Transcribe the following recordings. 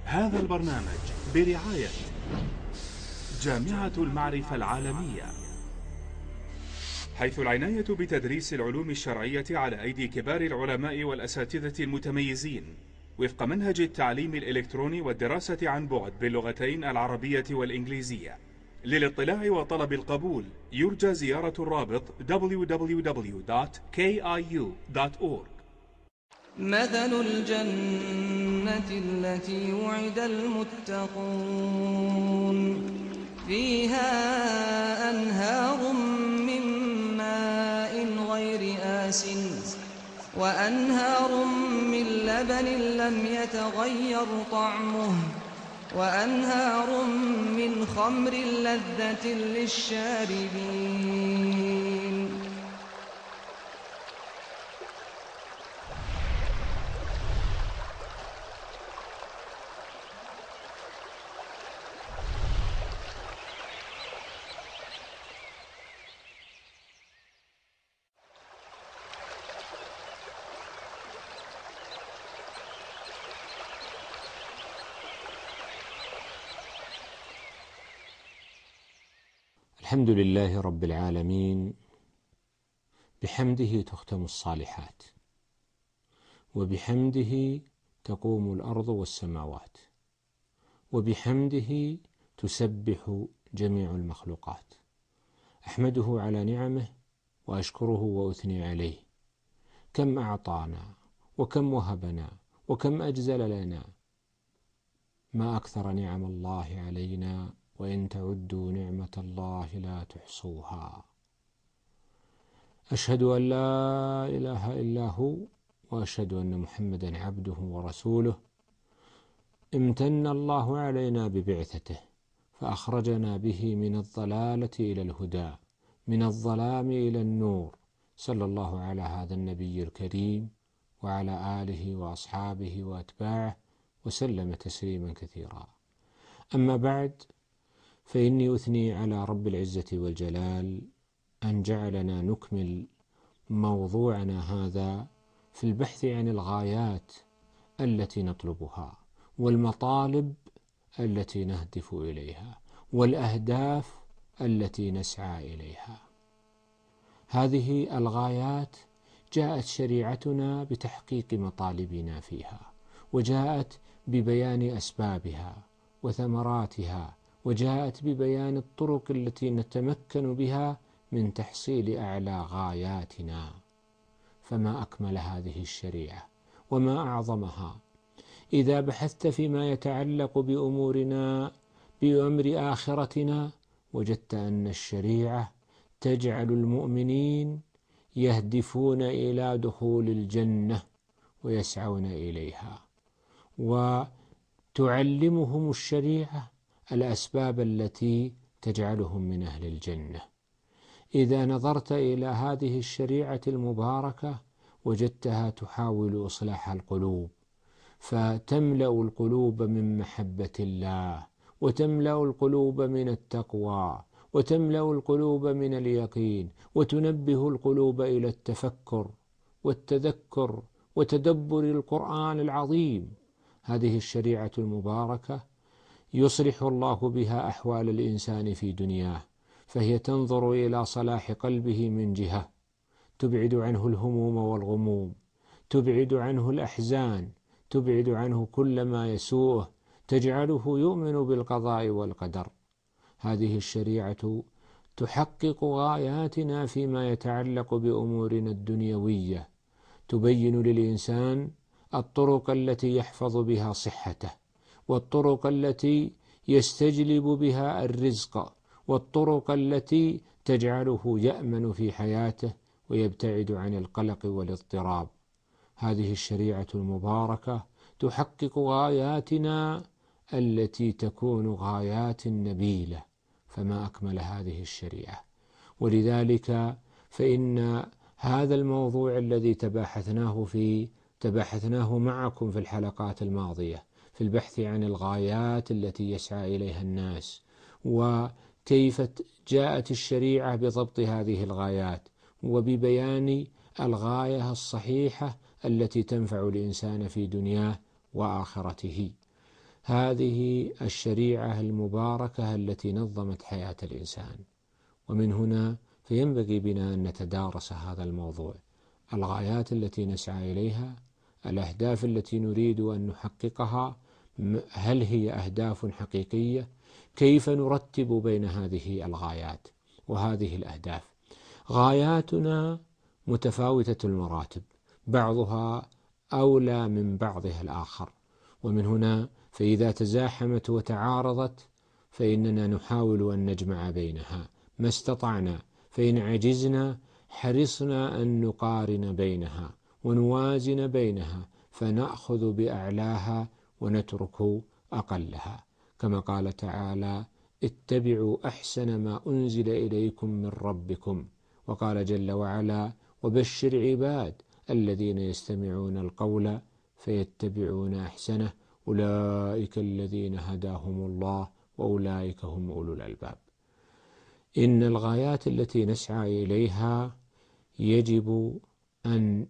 هذا البرنامج برعاية جامعة المعرفة العالمية، حيث العناية بتدريس العلوم الشرعية على أيدي كبار العلماء والأساتذة المتميزين وفق منهج التعليم الإلكتروني والدراسة عن بعد باللغتين العربية والإنجليزية. للاطلاع وطلب القبول يرجى زيارة الرابط www.kiu.org. مثل الجنة التي وعد المتقون فيها أنهار من ماء غير آسن وأنهار من لبن لم يتغير طعمه وأنهار من خمر لذة للشاربين. الحمد لله رب العالمين، بحمده تختم الصالحات، وبحمده تقوم الأرض والسماوات، وبحمده تسبح جميع المخلوقات. أحمده على نعمه وأشكره وأثني عليه. كم أعطانا وكم وهبنا وكم أجزل لنا، ما أكثر نعم الله علينا، وإن تعدوا نعمة الله لا تحصوها. أشهد أن لا إله إلا هو، وأشهد أن محمدا عبده ورسوله. امتن الله علينا ببعثته فأخرجنا به من الضلالة إلى الهدى، من الظلام إلى النور. صلى الله على هذا النبي الكريم وعلى آله وأصحابه وأتباعه وسلم تسليما كثيرا. أما بعد، فإني أثني على رب العزة والجلال أن جعلنا نكمل موضوعنا هذا في البحث عن الغايات التي نطلبها، والمطالب التي نهدف إليها، والأهداف التي نسعى إليها. هذه الغايات جاءت شريعتنا بتحقيق مطالبنا فيها، وجاءت ببيان أسبابها وثمراتها، وجاءت ببيان الطرق التي نتمكن بها من تحصيل أعلى غاياتنا. فما أكمل هذه الشريعة وما أعظمها. إذا بحثت فيما يتعلق بأمورنا، بأمر آخرتنا، وجدت أن الشريعة تجعل المؤمنين يهدفون إلى دخول الجنة ويسعون إليها، وتعلمهم الشريعة الأسباب التي تجعلهم من أهل الجنة. إذا نظرت إلى هذه الشريعة المباركة وجدتها تحاول إصلاح القلوب، فتملأ القلوب من محبة الله، وتملأ القلوب من التقوى، وتملأ القلوب من اليقين، وتنبه القلوب إلى التفكر والتذكر وتدبر القرآن العظيم. هذه الشريعة المباركة يصلح الله بها أحوال الإنسان في دنياه، فهي تنظر إلى صلاح قلبه من جهة، تبعد عنه الهموم والغموم، تبعد عنه الأحزان، تبعد عنه كل ما يسوءه، تجعله يؤمن بالقضاء والقدر. هذه الشريعة تحقق غاياتنا فيما يتعلق بأمورنا الدنيوية، تبين للإنسان الطرق التي يحفظ بها صحته، والطرق التي يستجلب بها الرزق، والطرق التي تجعله يأمن في حياته ويبتعد عن القلق والاضطراب. هذه الشريعة المباركة تحقق غاياتنا التي تكون غايات نبيلة، فما أكمل هذه الشريعة. ولذلك فإن هذا الموضوع الذي تباحثناه معكم في الحلقات الماضية في البحث عن الغايات التي يسعى إليها الناس، وكيف جاءت الشريعة بضبط هذه الغايات وببيان الغاية الصحيحة التي تنفع الإنسان في دنياه وآخرته. هذه الشريعة المباركة التي نظمت حياة الإنسان. ومن هنا فينبغي بنا أن نتدارس هذا الموضوع، الغايات التي نسعى إليها، الأهداف التي نريد أن نحققها، هل هي أهداف حقيقية؟ كيف نرتب بين هذه الغايات وهذه الأهداف؟ غاياتنا متفاوتة المراتب، بعضها أولى من بعضها الآخر، ومن هنا فإذا تزاحمت وتعارضت فإننا نحاول أن نجمع بينها ما استطعنا، فإن عجزنا حرصنا أن نقارن بينها ونوازن بينها، فنأخذ بأعلاها ونترك أقلها، كما قال تعالى: اتبعوا أحسن ما أنزل إليكم من ربكم. وقال جل وعلا: وبشر عباد الذين يستمعون القول فيتبعون أحسنه أولئك الذين هداهم الله وأولئك هم أولو الألباب. إن الغايات التي نسعى إليها يجب أن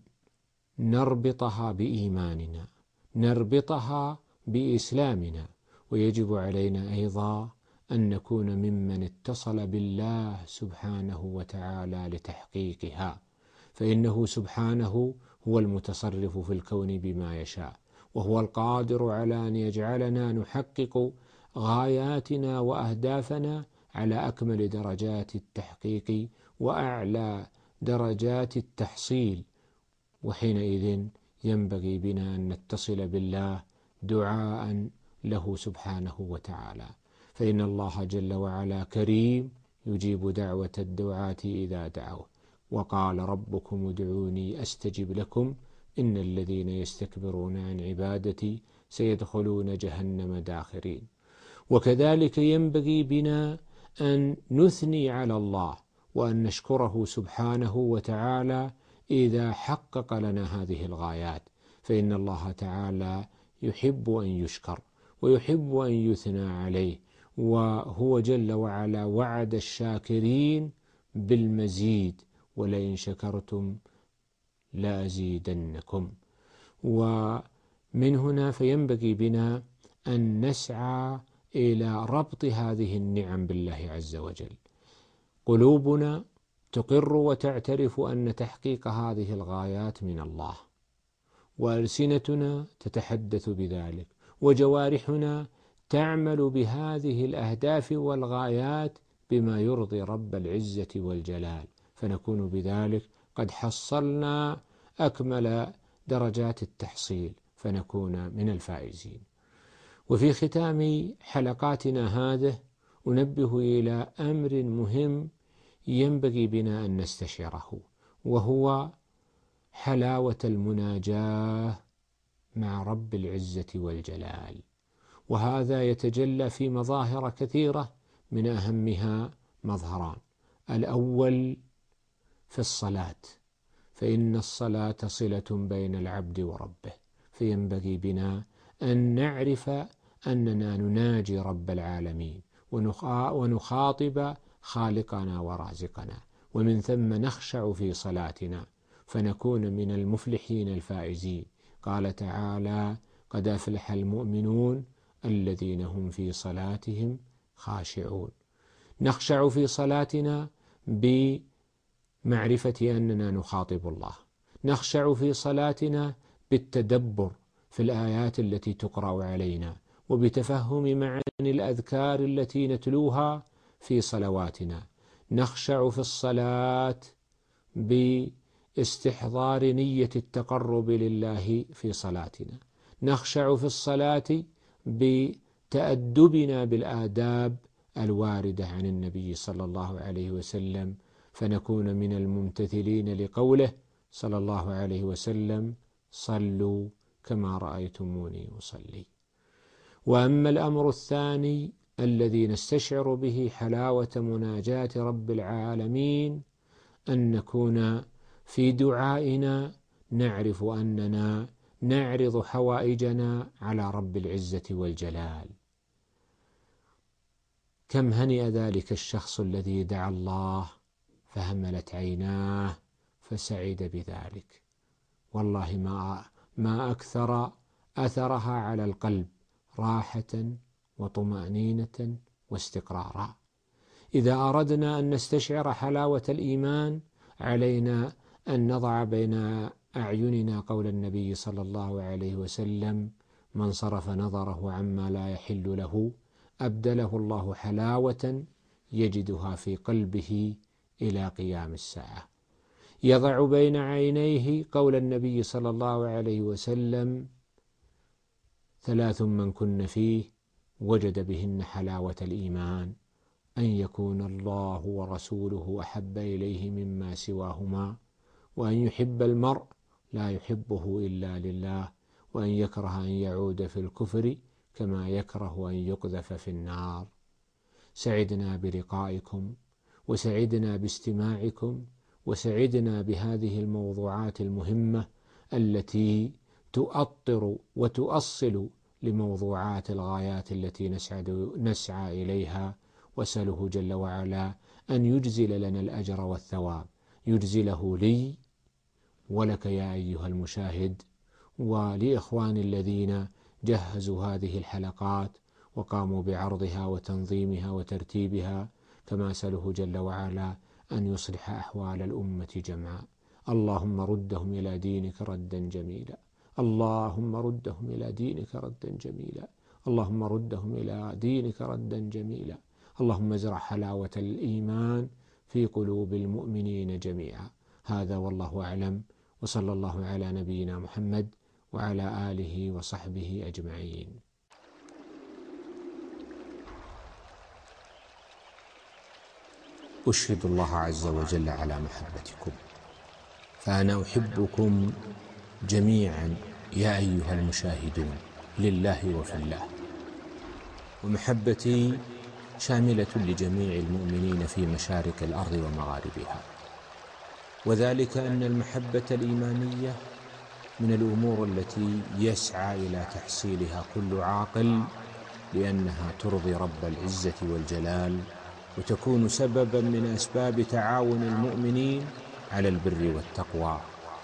نربطها بإيماننا، نربطها بإسلامنا، ويجب علينا أيضا أن نكون ممن اتصل بالله سبحانه وتعالى لتحقيقها، فإنه سبحانه هو المتصرف في الكون بما يشاء، وهو القادر على أن يجعلنا نحقق غاياتنا وأهدافنا على أكمل درجات التحقيق وأعلى درجات التحصيل. وحينئذ ينبغي بنا أن نتصل بالله دعاء له سبحانه وتعالى، فإن الله جل وعلا كريم يجيب دعوة الدعاة إذا دعوه، وقال: ربكم ادعوني أستجب لكم إن الذين يستكبرون عن عبادتي سيدخلون جهنم داخرين. وكذلك ينبغي بنا أن نثني على الله وأن نشكره سبحانه وتعالى إذا حقق لنا هذه الغايات، فإن الله تعالى يحب أن يشكر ويحب أن يثنى عليه، وهو جل وعلا وعد الشاكرين بالمزيد: ولئن شكرتم لأزيدنكم. ومن هنا فينبغي بنا أن نسعى إلى ربط هذه النعم بالله عز وجل. قلوبنا تقر وتعترف أن تحقيق هذه الغايات من الله، وألسنتنا تتحدث بذلك، وجوارحنا تعمل بهذه الأهداف والغايات بما يرضي رب العزة والجلال، فنكون بذلك قد حصلنا أكمل درجات التحصيل، فنكون من الفائزين. وفي ختام حلقاتنا هذه أنبه إلى أمر مهم ينبغي بنا أن نستشعره، وهو حلاوة المناجاة مع رب العزة والجلال، وهذا يتجلى في مظاهر كثيرة، من أهمها مظهران: الأول في الصلاة، فإن الصلاة صلة بين العبد وربه، فينبغي بنا أن نعرف أننا نناجي رب العالمين ونخاطب خالقنا ورازقنا، ومن ثم نخشع في صلاتنا فنكون من المفلحين الفائزين. قال تعالى: قد أفلح المؤمنون الذين هم في صلاتهم خاشعون. نخشع في صلاتنا بمعرفة أننا نخاطب الله، نخشع في صلاتنا بالتدبر في الآيات التي تقرأ علينا، وبتفهم معاني الأذكار التي نتلوها في صلواتنا. نخشع في الصلاة باستحضار نية التقرب لله في صلاتنا، نخشع في الصلاة بتأدبنا بالآداب الواردة عن النبي صلى الله عليه وسلم، فنكون من الممتثلين لقوله صلى الله عليه وسلم: صلوا كما رأيتموني أصلي. وأما الأمر الثاني الذي نستشعر به حلاوة مناجاة رب العالمين، أن نكون في دعائنا نعرف أننا نعرض حوائجنا على رب العزة والجلال. كم هنئ ذلك الشخص الذي دعا الله فهملت عيناه فسعد بذلك، والله ما أكثر أثرها على القلب. راحة وطمأنينة واستقرارا. إذا أردنا أن نستشعر حلاوة الإيمان علينا أن نضع بين أعيننا قول النبي صلى الله عليه وسلم: من صرف نظره عما لا يحل له أبدله الله حلاوة يجدها في قلبه إلى قيام الساعة. يضع بين عينيه قول النبي صلى الله عليه وسلم: 3 من كن فيه وجد بهن حلاوة الإيمان: أن يكون الله ورسوله أحب إليه مما سواهما، وأن يحب المرء لا يحبه إلا لله، وأن يكره أن يعود في الكفر كما يكره أن يقذف في النار. سعدنا بلقائكم، وسعدنا باستماعكم، وسعدنا بهذه الموضوعات المهمة التي تؤطر وتؤصل لموضوعات الغايات التي نسعى إليها. وأسأله جل وعلا أن يجزل لنا الأجر والثواب، يجزله لي ولك يا أيها المشاهد، ولإخواني الذين جهزوا هذه الحلقات وقاموا بعرضها وتنظيمها وترتيبها، كما أسأله جل وعلا أن يصلح أحوال الأمة جمعاء. اللهم ردهم إلى دينك ردا جميلا، اللهم ردهم إلى دينك ردا جميلا، اللهم ردهم إلى دينك ردا جميلا. اللهم ازرع حلاوة الإيمان في قلوب المؤمنين جميعا. هذا والله أعلم، وصلى الله على نبينا محمد وعلى آله وصحبه أجمعين. أشهد الله عز وجل على محبتكم، فأنا أحبكم جميعا يا أيها المشاهدون لله وفي الله، ومحبتي شاملة لجميع المؤمنين في مشارق الأرض ومغاربها، وذلك أن المحبة الإيمانية من الأمور التي يسعى إلى تحصيلها كل عاقل، لأنها ترضي رب العزة والجلال، وتكون سببا من أسباب تعاون المؤمنين على البر والتقوى.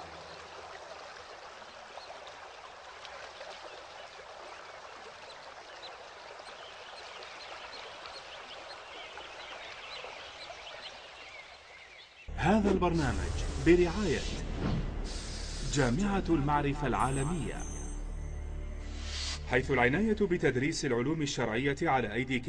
هذا البرنامج برعاية جامعة المعرفة العالمية، حيث العناية بتدريس العلوم الشرعية على أيدي